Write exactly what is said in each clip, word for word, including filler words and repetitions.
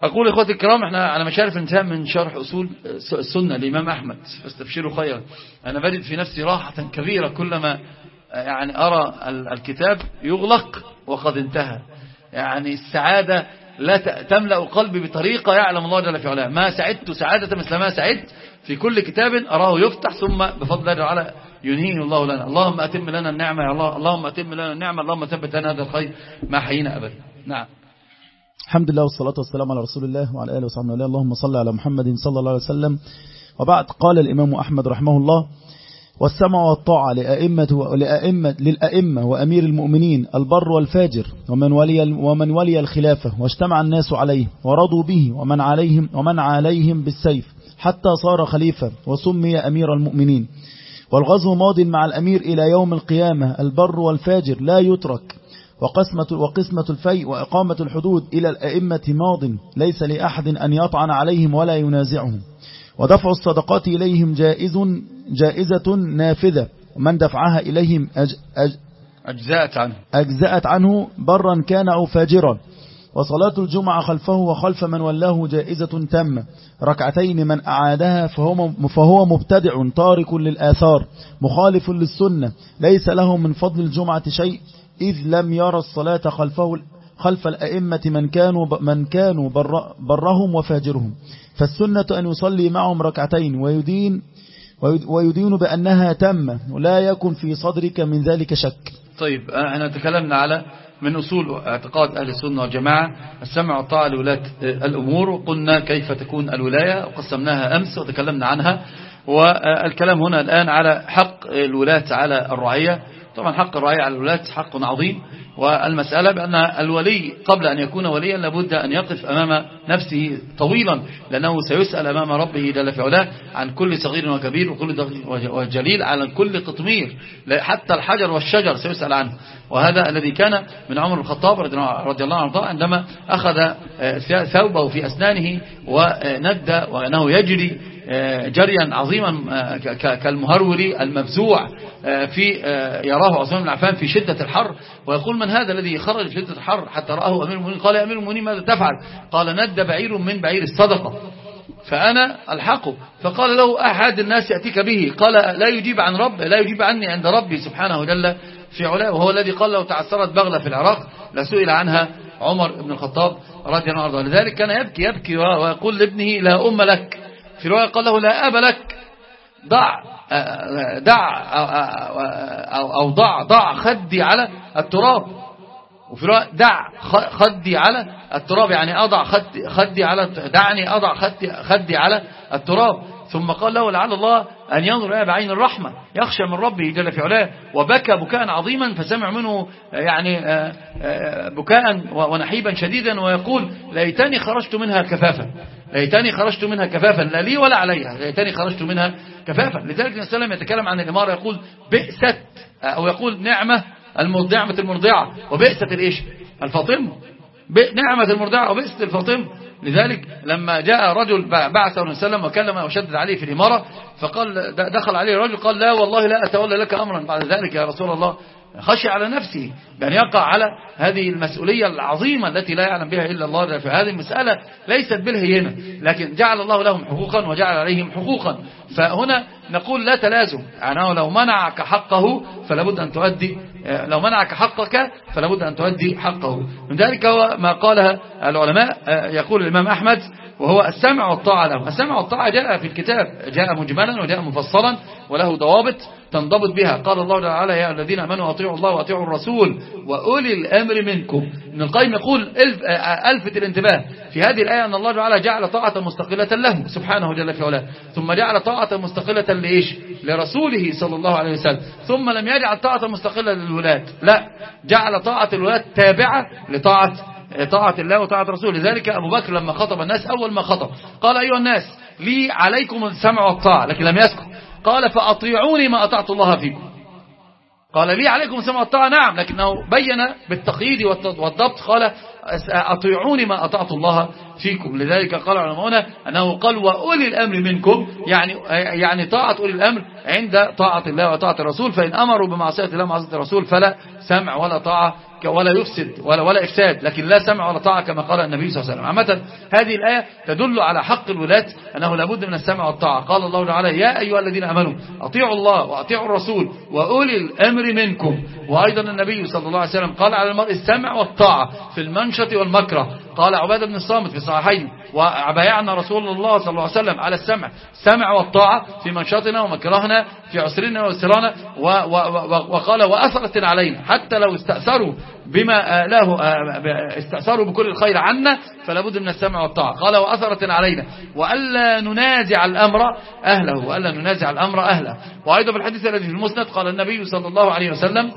أقول إخوتي الكرام، إحنا على مشارف انتهاء من شرح أصول السنة للإمام أحمد، فاستبشروا خيرا. أنا بجد في نفسي راحة كبيرة كلما يعني أرى الكتاب يغلق وقد انتهى. يعني السعادة لا تملأ قلبي بطريقة يعلم الله جل في علاه. ما سعدت سعادة مثل ما سعدت في كل كتاب أراه يفتح ثم بفضل الله تعالى ينهيه الله لنا. اللهم أتم لنا النعمة يا الله، اللهم أتم لنا النعمة، اللهم ثبت لنا هذا الخير ما حيينا أبدا. نعم. الحمد لله والصلاة والسلام على رسول الله وعلى آله وصحبه وسلم. اللهم صل على محمد صلى الله عليه وسلم. وبعد، قال الإمام أحمد رحمه الله: والسمع والطاعة لأئمة لأئمة للأئمة وأمير المؤمنين البر والفاجر ومن ولي ومن ولي الخلافة واجتمع الناس عليه ورضوا به ومن عليهم ومن عليهم بالسيف حتى صار خليفة وسمي أمير المؤمنين. والغزو ماض مع الأمير إلى يوم القيامة. البر والفاجر لا يترك، وقسمة وقسمة الفيء وإقامة الحدود إلى الأئمة ماض، ليس لأحد أن يطعن عليهم ولا ينازعهم. ودفع الصدقات إليهم جائز جائزة نافذة، ومن دفعها إليهم أج أج أجزأت عنه أجزأت عنه برا كان أو فاجرا. وصلاة الجمعة خلفه وخلف من ولاه جائزة تامة، ركعتين من أعادها فهو, فهو مبتدع تارك للآثار مخالف للسنة، ليس له من فضل الجمعة شيء، إذ لم يرى الصلاة خلفه خلف الأئمة من كانوا, من كانوا بر برهم وفاجرهم. فالسنة أن يصلي معهم ركعتين ويدين, ويدين بأنها تامة، ولا يكن في صدرك من ذلك شك. طيب، احنا تكلمنا على من أصول اعتقاد أهل السنة والجماعة السمع والطاعة لولاة الأمور، وقلنا كيف تكون الولاية وقسمناها أمس وتكلمنا عنها. والكلام هنا الآن على حق الولاة على الرعية. طبعا حق الرعية على الولاة حق عظيم، والمسألة بأن الولي قبل أن يكون وليا لابد أن يقف أمام نفسه طويلا، لأنه سيسأل أمام ربه جل في علاه عن كل صغير وكبير وكل وجليل، على كل قطمير، حتى الحجر والشجر سيسأل عنه. وهذا الذي كان من عمر بن الخطاب رضي الله عنه عندما أخذ ثوبه في أسنانه وندى وأنه يجري جريا عظيما كالمهرور المفزوع في يراه عثمان بن عفان في شدة الحر، ويقول: من هذا الذي خرج في شدة الحر حتى رآه أمير المؤمنين؟ قال: يا أمير المؤمنين ماذا تفعل؟ قال: ندى بعير من بعير الصدقة فأنا ألحقه. فقال له: أحد الناس يأتيك به؟ قال: لا يجيب عن رب لا يجيب عني عند ربي سبحانه جل في علاه. وهو الذي قال: لو تعثرت بغلة في العراق لسئل عنها عمر بن الخطاب رضي الله عنه. لذلك كان يبكي يبكي ويقول لابنه: لا أم لك. في رواية قال له: لا أب لك، ضع دع أو ضع ضع خدي على التراب. وفي رواية: دع خدي على التراب، يعني أضع خدي, خدي على دعني أضع خدي, خدي على التراب. ثم قال له: لعل الله أن ينظر إليه بعين الرحمة، يخشى من ربه جل في علاه. وبكى بكاء عظيما، فسمع منه يعني بكاء ونحيبا شديدا، ويقول: ليتني خرجت منها كفافا، ليتني خرجت منها كفافا، لا لي ولا عليها، ليتني خرجت منها كفافا. لذلك النبي صلى الله عليه وسلم يتكلم عن الإمارة يقول: بئست، أو يقول: نعمة المرضعة المرضعة وبئست الإيش الفاطمة، نعمة المرضعة وبئست الفاطمة. لذلك لما جاء رجل بعثه النبي صلى الله عليه وسلم وكلم وشدد عليه في الإمارة، فقال دخل عليه رجل قال: لا والله لا أتولى لك أمرا بعد ذلك يا رسول الله. خشي على نفسه بأن يقع على هذه المسؤولية العظيمة التي لا يعلم بها إلا الله. في هذه المسألة ليست بالهينة، لكن جعل الله لهم حقوقا وجعل عليهم حقوقا. فهنا نقول لا تلازم، يعني لو منعك حقه فلابد أن تؤدي، لو منعك حقك فلابد أن تؤدي حقه. من ذلك هو ما قالها العلماء. يقول الإمام أحمد: وهو السمع والطاعة له. السمع والطاعة جاء في الكتاب، جاء مجملا وجاء مفصلا وله ضوابط تنضبط بها. قال الله تعالى: يا الذين آمنوا أطيعوا الله وأطيعوا الرسول وأولي الأمر منكم. ابن القيم يقول: ألف ألفت الانتباه في هذه الآية أن الله تعالى جعل طاعة مستقلة له سبحانه جل في علاه، ثم جعل طاعة مستقلة لإيش؟ لرسوله صلى الله عليه وسلم، ثم لم يجعل طاعة مستقلة للولاة، لا، جعل طاعة الولاة تابعة لطاعة طاعة الله وطاعة رسوله. لذلك أبو بكر لما خطب الناس أول ما خطب قال: أيها الناس لي عليكم السمع والطاعة، لكن لم يسكت، قال: فأطيعوني ما أطعت الله فيكم. قال: لي عليكم السمع والطاعة، نعم، لكنه بين بالتقييد والضبط، قال: أطيعوني ما أطعت الله فيكم. لذلك قال علماؤنا أنه قال: وأولي الأمر منكم، يعني يعني طاعة أولي الأمر عند طاعة الله وطاعة الرسول، فإن أمروا بمعصية الله ومعصية الرسول فلا سمع ولا طاعة ولا يفسد ولا, ولا إفساد، لكن لا سمع ولا طاعة كما قال النبي صلى الله عليه وسلم. عامة هذه الآية تدل على حق الولاة أنه لابد من السمع والطاعة. قال الله تعالى يا أيها الذين آمنوا أطيعوا الله وأطيعوا الرسول وأولي الأمر منكم. وأيضا النبي صلى الله عليه وسلم قال على المرء السمع والطاعة في المنشط والمكره. قال عبادة بن الصامت في صحيحين وبايعنا رسول الله صلى الله عليه وسلم على السمع السمع والطاعة في منشطنا ومكرهنا في عسرنا ويسرنا، وقال وأثرة علينا حتى لو استأثروا بما له استأثروا بكل الخير عنا فلابد من السمع والطاعة. قال وأثرة علينا وألا ننازع الأمر أهله وألا ننازع الأمر أهله. وأيضا في الحديث الذي في المسند قال النبي صلى الله عليه وسلم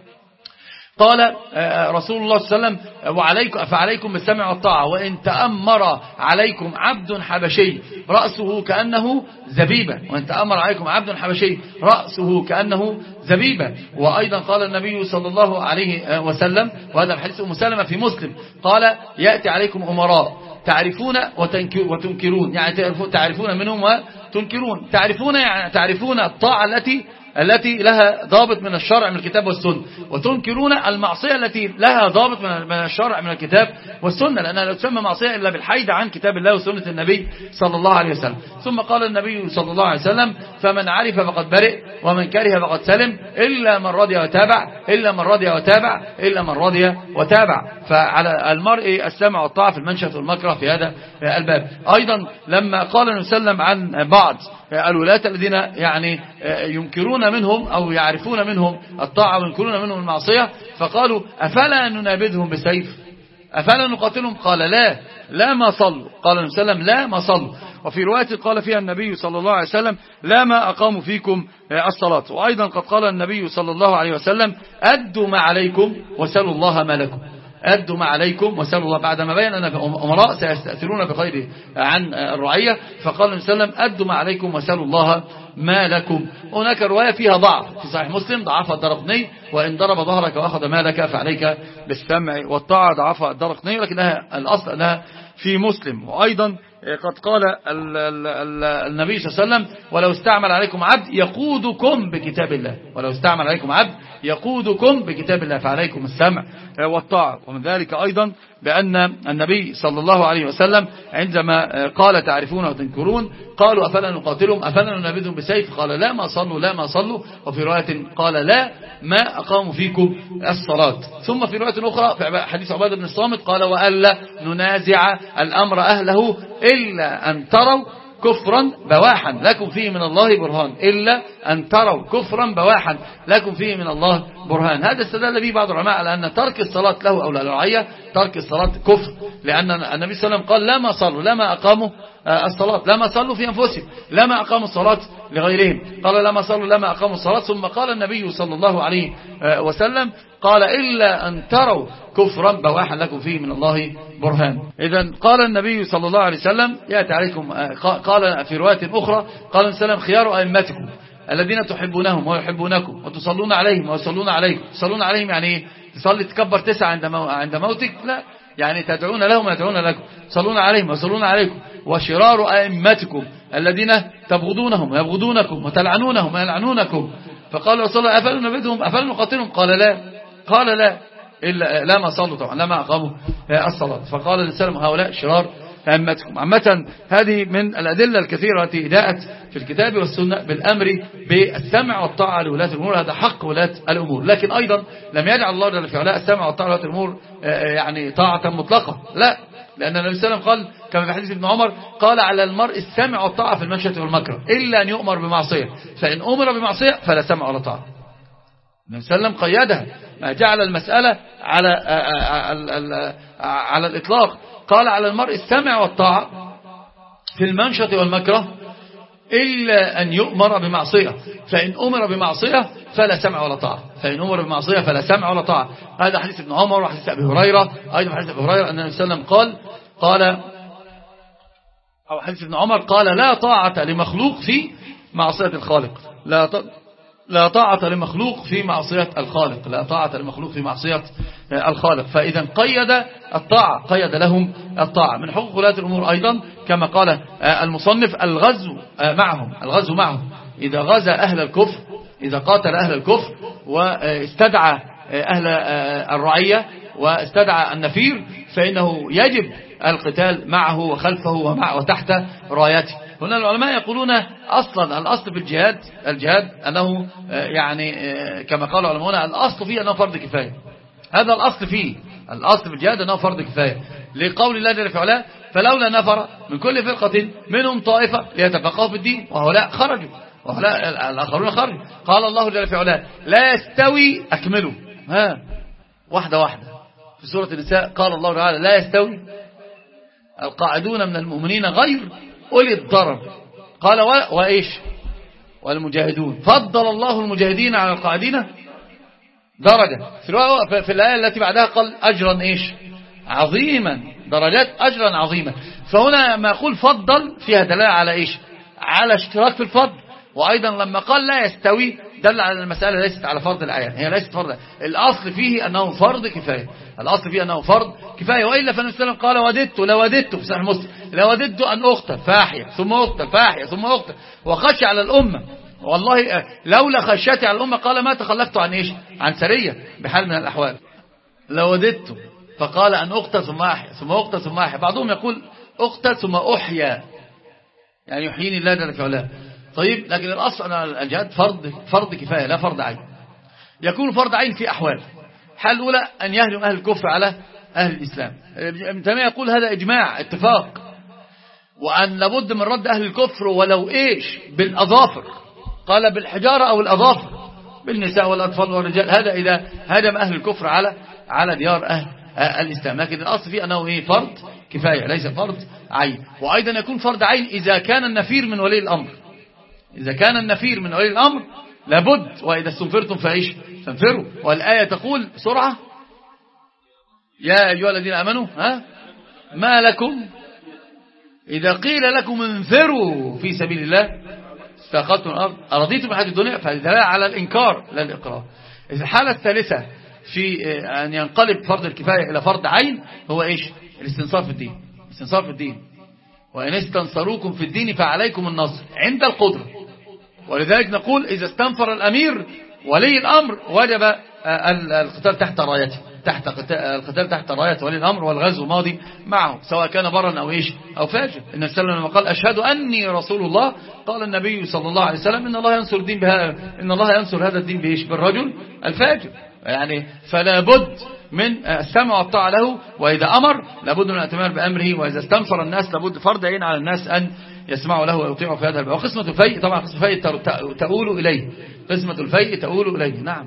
قال رسول الله صلى الله عليه وسلم وعليكم فعليكم بالسمع والطاعة وإن تأمر عليكم عبد حبشي رأسه كأنه زبيبة وإن تأمر عليكم عبد حبشي رأسه كأنه زبيبة. وأيضا قال النبي صلى الله عليه وسلم وهذا الحديث أم سلمة في مسلم قال يأتي عليكم أمراء تعرفون وتنكرون، يعني تعرفون منهم وتنكرون. تعرفون يعني تعرفون الطاعة التي التي لها ضابط من الشرع من الكتاب والسنة، وتنكرون المعصية التي لها ضابط من الشرع من الكتاب والسنة، لأنها لا تسمى معصية إلا بالحيد عن كتاب الله وسنة النبي صلى الله عليه وسلم. ثم قال النبي صلى الله عليه وسلم فمن عرف فقد برئ ومن كره فقد سلم إلا من رضي وتابع إلا من رضي وتابع إلا من رضي وتابع. فعلى المرء السمع والطاعة في المنشط والمكره في هذا الباب. أيضا لما قال النبي صلى الله عليه وسلم عن بعض الولاة الذين يعني ينكرون منهم أو يعرفون منهم الطاعة وينكرون منهم المعصية فقالوا أفلا ننابذهم بسيف أفلا نقاتلهم؟ قال لا لا ما صلوا. قال النبي صلى الله عليه وسلم لا ما صلوا. وفي رواية قال فيها النبي صلى الله عليه وسلم لا ما أقاموا فيكم الصلاة. وأيضا قد قال النبي صلى الله عليه وسلم أدوا ما عليكم وسلوا الله ما لكم. أدوا ما عليكم وسألوا الله بعدما بين أن أمراء سيستأثرون بخير عن الرعية. فقال النبي صلى الله عليه وسلم أدوا ما عليكم وسألوا الله ما لكم. هناك رواية فيها ضعف في صحيح مسلم ضعفها الدرقطني وإن ضرب ظهرك وأخذ مالك فعليك بالسمع والطاعة ضعفها الدرقطني، لكنها الأصل أنها في مسلم. وأيضا قد قال النبي صلى الله عليه وسلم ولو استعمل عليكم عبد يقودكم بكتاب الله ولو استعمل عليكم عبد يقودكم بكتاب الله فعليكم السمع والطاعة. ومن ذلك أيضا بأن النبي صلى الله عليه وسلم عندما قال تعرفون وتنكرون قالوا أفلا نقاتلهم أفلا ننابذهم بسيف قال لا ما صلوا لا ما صلوا. وفي رواية قال لا ما أقاموا فيكم الصلاة. ثم في رواية أخرى في حديث عبادة بن الصامت قال وألا ننازع الأمر أهله إلا أن تروا كفرا بواحا لكم فيه من الله برهان إلا أن تروا كفرا بواحا لكم فيه من الله برهان. هذا استدل به بعض العلماء على أن ترك الصلاة له أو للرعية ترك الصلاة كفر، لأن النبي صلى الله عليه وسلم قال لا ما صلوا لا ما أقاموا الصلاة لا ما صلوا في أنفسهم لا ما أقاموا الصلاة لغيرهم. قال لا ما صلوا لا ما أقاموا الصلاة. ثم قال النبي صلى الله عليه وسلم قال إلا أن تروا كفرا بواحا لكم فيه من الله برهان. إذن قال النبي صلى الله عليه وسلم يأتي عليكم قال في رواية أخرى قال السلام خيار أئمتكم الذين تحبونهم ويحبونكم وتصلون عليهم ويصلون عليكم. تصلون عليهم يعني ايه؟ تصلي تكبر تسعة عند عند موتك؟ لا، يعني تدعون لهم ويدعون لكم. تصلون عليهم ويصلون عليكم. وشرار أئمتكم الذين تبغضونهم ويبغضونكم وتلعنونهم ويلعنونكم. فقال رسول الله أفلا نبذهم أفلا نقاتلهم؟ قال لا قال لا إلا لا ما صلوا طبعا لا ما أقاموا الصلاة. فقال السلام هؤلاء شرار أئمتكم. عامة هذه من الأدلة الكثيرة التي جاءت في الكتاب والسنة بالأمر بالسمع والطاعة لولاة الأمور. هذا حق ولاة الأمور، لكن أيضا لم يجعل الله جل في علاه السمع والطاعة لولاة الأمور يعني طاعة مطلقة، لا، لأن النبي صلى الله عليه وسلم قال كما في حديث ابن عمر قال على المرء السمع والطاعة في المنشط والمكره إلا أن يؤمر بمعصية فإن أمر بمعصية فلا سمع ولا طاعة. النبي صلى الله عليه وسلم قيدها، ما جعل المسألة على على الإطلاق. قال على المرء السمع والطاعة في المنشط والمكره إلا أن يؤمر بمعصية فإن أمر بمعصية فلا سمع ولا طاعة فإن أمر بمعصية فلا سمع ولا طاعة. هذا حديث ابن عمر وحديث أبي هريرة. أيضا حديث أبي هريرة أن النبي صلى الله عليه وسلم قال قال أو حديث ابن عمر قال لا طاعة لمخلوق في معصية الخالق لا لا طاعة لمخلوق في معصية الخالق لا طاعة لمخلوق في معصية الخالق. فإذا قيد الطاعة قيد لهم الطاعة. من حقوق ولاة الأمور أيضا كما قال المصنف الغزو معهم الغزو معهم إذا غزا أهل الكفر إذا قاتل أهل الكفر واستدعى أهل الرعية واستدعى النفير فإنه يجب القتال معه وخلفه ومع وتحت رايته. هنا العلماء يقولون أصلا الأصل في الجهاد الجهاد أنه يعني كما قال العلماء الأصل فيه أنه فرض كفاية. هذا الأصل فيه الأصل في الجهاد أنه فرض كفاية لقول الله جل وعلا فلولا نفر من كل فرقة منهم طائفة ليتفقهوا في الدين وهؤلاء خرجوا وهؤلاء الآخرون خرجوا. قال الله جل وعلا لا يستوي أكملوا ها واحدة واحدة في سورة النساء قال الله تعالى لا يستوي القاعدون من المؤمنين غير أولي الضرر قال وإيش والمجاهدون فضل الله المجاهدين على القاعدين درجة في, في الآية التي بعدها قال أجرا إيش عظيما درجات أجرا عظيما. فهنا ما يقول فضل فيها دلالة على إيش على اشتراك في الفضل. وأيضا لما قال لا يستوي دل على المسألة ليست على فرض العين هي ليست فرض الأصل فيه أنه فرض كفاية الأصل فيه أنه فرض كفاية. وإلا فالنبي صلى الله عليه وسلم قال وددت لو وددت في صحيح مسلم لو وددت أن أقتل فاحية ثم أقتل فاحية ثم أقتل وخشي على الأمة والله لولا خشيتي على الأمة قال ما تخلفت عن إيش عن سرية بحال من الأحوال لو وددت فقال أن أقتل ثم أحيا ثم أقتل ثم أحيا. بعضهم يقول أقتل ثم أحيا يعني يحييني الله جل وعلا. طيب لكن الأصل أن الجهاد فرض فرض كفاية لا فرض عين. يكون فرض عين في أحوال حال الأولى أن يهجم أهل الكفر على أهل الإسلام. ابن تيمية يقول هذا إجماع اتفاق وأن لابد من رد أهل الكفر ولو إيش بالأظافر قال بالحجارة أو الأظافر بالنساء والأطفال والرجال هذا إذا هجم أهل الكفر على على ديار أهل الإسلام. لكن الأصل فيه أنه إيه فرض كفاية ليس فرض عين. وأيضا يكون فرض عين إذا كان النفير من ولي الأمر إذا كان النفير من ولي الأمر لابد وإذا استنفرتم فإيش فانفروا. والآية تقول بسرعة يا أيها الذين آمنوا ها ما لكم إذا قيل لكم انفروا في سبيل الله استاقلتم الأرض أرضيتم بحياة الدنيا فدلالة على الإنكار لا الإقرار. الحالة الثالثة في أن ينقلب فرض الكفاية إلى فرض عين هو إيش الاستنصار في الدين استنصار في الدين وإن استنصروكم في الدين فعليكم النصر عند القدرة. ولذلك نقول إذا استنفر الأمير ولي الأمر وجب القتال تحت رايته تحت القتال تحت راية ولي الأمر والغزو ماضي معه سواء كان برا أو إيش أو فاجر. إن السلام لما قال أشهد أني رسول الله قال النبي صلى الله عليه وسلم إن الله ينصر الدين بها إن الله ينصر هذا الدين بإيش بالرجل الفاجر. يعني فلا بد من السمع والطاعة له وإذا أمر لابد من الاتمام بأمره وإذا استنفر الناس لابد فرض عين على الناس أن يسمعوا له ويطيعوا في هذا الباب. وقسمة الفيء طبعا قسمة الفيء تؤول إليه قسمة الفيء تؤول إليه نعم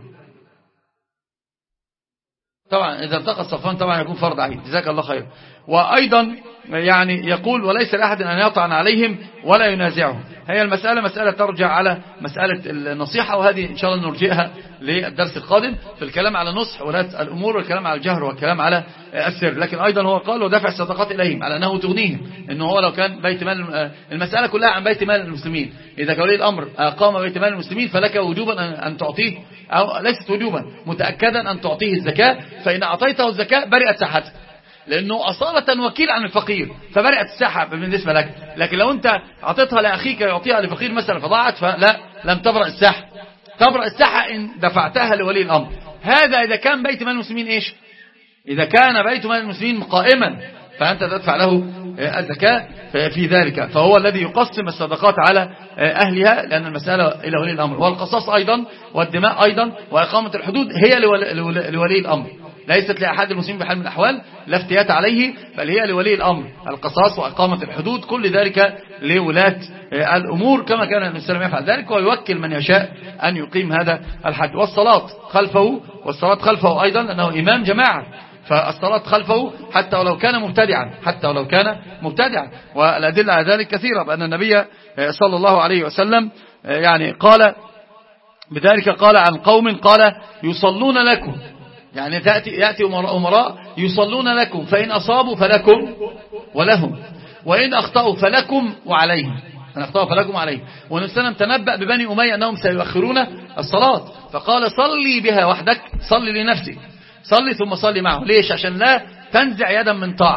طبعا إذا التقى الصفان طبعا يكون فرض عين جزاك الله خير. وأيضا يعني يقول وليس لأحد أن يطعن عليهم ولا ينازعهم. هي المسألة مسألة ترجع على مسألة النصيحة وهذه إن شاء الله نرجئها للدرس القادم في الكلام على نصح ولاة الأمور والكلام على الجهر والكلام على السر. لكن أيضا هو قال ودفع الصدقات إليهم على أنه تغنيهم إنه هو لو كان بيت مال المسألة كلها عن بيت مال المسلمين. إذا كولي الأمر قام بيت مال المسلمين فلك وجوبا أن تعطيه أو ليست وجوبا متأكدا أن تعطيه الزكاة فإن أعطيته الزكاة برئت ساحته لأنه أصالة وكيل عن الفقير فبرئت الساحة بالنسبة لك. لكن لو أنت أعطيتها لأخيك يعطيها لفقير مثلا فضاعت فلا لم تبرأ الساحة تبرأ الساحة إن دفعتها لولي الأمر. هذا إذا كان بيت مال المسلمين إيش إذا كان بيت مال المسلمين قائما فأنت تدفع له الزكاة في ذلك فهو الذي يقسم الصدقات على أهلها لأن المسألة إلى ولي الأمر. والقصاص أيضا والدماء أيضا وإقامة الحدود هي لولي الأمر ليست لأحد المسلمين بحال من الأحوال لا افتيات عليه بل هي لولي الأمر. القصاص وإقامة الحدود كل ذلك لولاة الأمور كما كان النبي صلى الله عليه وسلم يفعل ذلك ويوكل من يشاء أن يقيم هذا الحد. والصلاة خلفه والصلاة خلفه أيضا لأنه إمام جماعة فالصلاة خلفه حتى ولو كان مبتدعا حتى ولو كان مبتدعا. والأدلة على ذلك كثيرة بأن النبي صلى الله عليه وسلم يعني قال بذلك قال عن قوم قال يصلون لكم يعني تأتي يأتي أمراء يصلون لكم فإن أصابوا فلكم ولهم وإن أخطأوا فلكم وعليهم إن أخطأوا فلكم وعليهم. ونسلم تنبأ ببني أمية أنهم سيؤخرون الصلاة فقال صلي بها وحدك صلي لنفسك صلي ثم صلي معه. ليش؟ عشان لا تنزع يدا من طاعة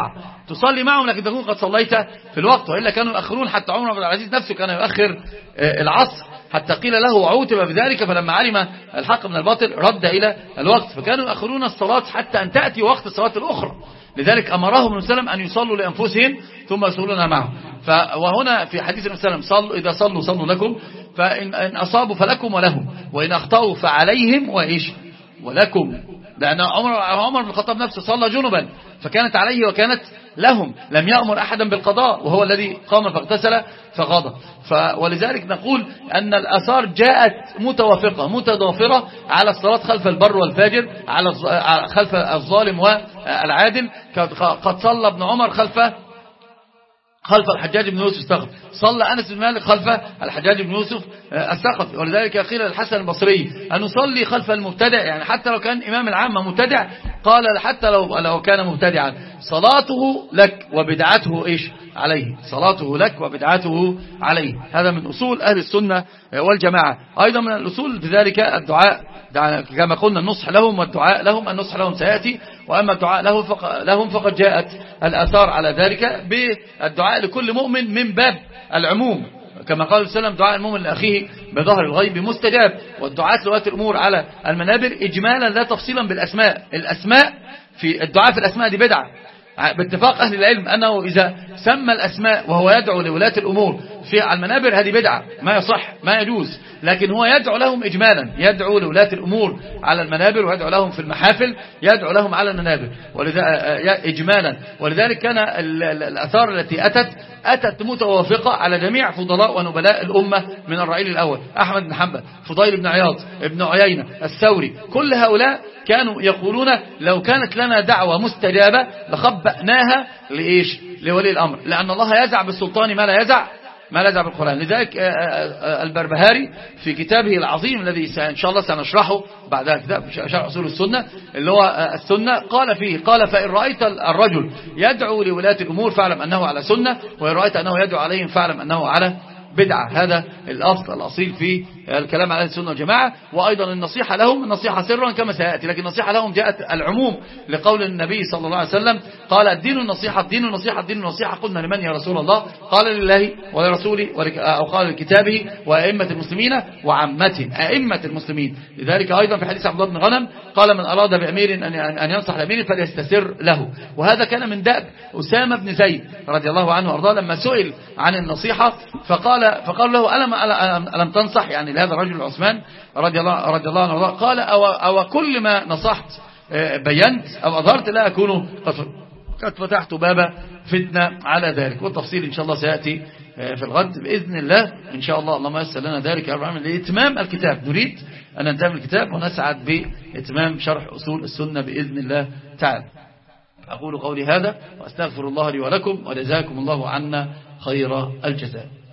تصلي معهم لكن تكون قد صليت في الوقت، وإلا كانوا يؤخرون. حتى عمر بن العزيز نفسه كان يؤخر العصر حتى قيل له وعوتب بذلك، فلما علم الحق من الباطل رد إلى الوقت، فكانوا يؤخرون الصلاة حتى أن تأتي وقت الصلاة الأخرى. لذلك أمرهم النبي صلى الله عليه وسلم أن يصلوا لأنفسهم ثم يصلونها معهم. وهنا في حديث النبي صلى الله عليه وسلم صلوا إذا صلوا صلوا لكم، فإن أصابوا فلكم ولهم، وإن أخطأوا فعليهم وإيش ولكم. لأن عمر عمر بن الخطاب نفسه صلى جنبا فكانت عليه وكانت لهم، لم يأمر أحدا بالقضاء، وهو الذي قام فاغتسل فغضب. ولذلك نقول أن الآثار جاءت متوافقة متضافرة على الصلاة خلف البر والفاجر، على خلف الظالم والعادل. قد صلى ابن عمر خلف خلف الحجاج بن يوسف الثقفي، صلى أنس بن مالك خلف الحجاج بن يوسف الثقفي. ولذلك قيل للحسن البصري أن نصلي خلف المبتدع، يعني حتى لو كان إمام العامة مبتدع، قال حتى لو لو كان مبتدعا صلاته لك وبدعته إيش عليه، صلاته لك وبدعته عليه. هذا من أصول أهل السنة والجماعة. أيضا من الأصول بذلك الدعاء، كما قلنا النصح لهم والدعاء لهم. النصح لهم سيأتي، وأما الدعاء له فق لهم فقد جاءت الآثار على ذلك بالدعاء لكل مؤمن من باب العموم، كما قال صلى الله عليه وسلم دعاء المؤمن لأخيه بظهر الغيب مستجاب. والدعاء لولاة الأمور على المنابر إجمالا لا تفصيلا بالأسماء. الأسماء في الدعاء في الأسماء دي بدعة باتفاق أهل العلم، أنه إذا سمى الأسماء وهو يدعو لولاة الأمور في على المنابر هذه بدعة، ما يصح ما يجوز. لكن هو يدعو لهم إجمالا، يدعو لولاة الأمور على المنابر، ويدعو لهم في المحافل، يدعو لهم على المنابر إجمالا. ولذلك كان الآثار التي أتت أتت متوافقة على جميع فضلاء ونبلاء الأمة من الرعيل الأول، أحمد بن حنبل، فضيل بن عياض، ابن عيينة، الثوري، كل هؤلاء كانوا يقولون لو كانت لنا دعوة مستجابة لخبأناها لإيش لولي الأمر، لأن الله يزع بالسلطان ما لا يزع ما لا يزع بالقرآن. لذلك البربهاري في كتابه العظيم الذي إن شاء الله سنشرحه بعد كتاب شرح أصول السنة اللي هو السنة، قال فيه قال فإن رأيت الرجل يدعو لولاة الأمور فاعلم أنه على سنة، وإن رأيت أنه يدعو عليهم فاعلم أنه على بدعة. هذا الأصل الأصيل في الكلام على السنة والجماعة. وأيضا النصيحة لهم النصيحة سرا كما سيأتي، لكن النصيحة لهم جاءت العموم لقول النبي صلى الله عليه وسلم قال الدين النصيحة الدين النصيحة الدين النصيحة. قلنا لمن يا رسول الله؟ قال لله ولرسوله، أو قال لكتابه وأئمة المسلمين وعامتهم، أئمة المسلمين. لذلك أيضا في حديث عبد الله بن غنم قال من أراد بأمير أن ينصح لأمير فليستسر له. وهذا كان من دأب أسامة بن زيد رضي الله عنه وأرضاه، لما سئل عن النصيحة فقال فقال له ألم, ألم تنصح يعني لهذا الرجل عثمان رضي الله رضي الله عنه وأرضاه؟ قال أو, أو كل ما نصحت بينت أو أظهرت لا أكون قد فتحت باب فتنة على ذلك. والتفصيل إن شاء الله سيأتي في الغد بإذن الله إن شاء الله. اللهم يسر لنا ذلك يا رب العالمين لإتمام الكتاب. نريد أن ننتهي الكتاب ونسعد بإتمام شرح أصول السنة بإذن الله تعالى. أقول قولي هذا وأستغفر الله لي ولكم، وجزاكم الله عنا خير الجزاء.